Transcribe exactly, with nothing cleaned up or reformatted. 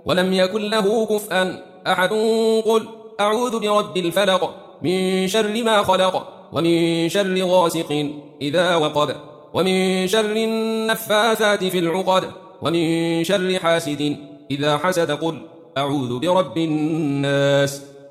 ولم يكن له كفءا أحد. قل أعوذ برب الفلق من شر ما خلق ومن شر غاسق إذا وقب ومن شر النفاثات في العقد ومن شر حاسد إذا حسد. قل أعوذ برب الناس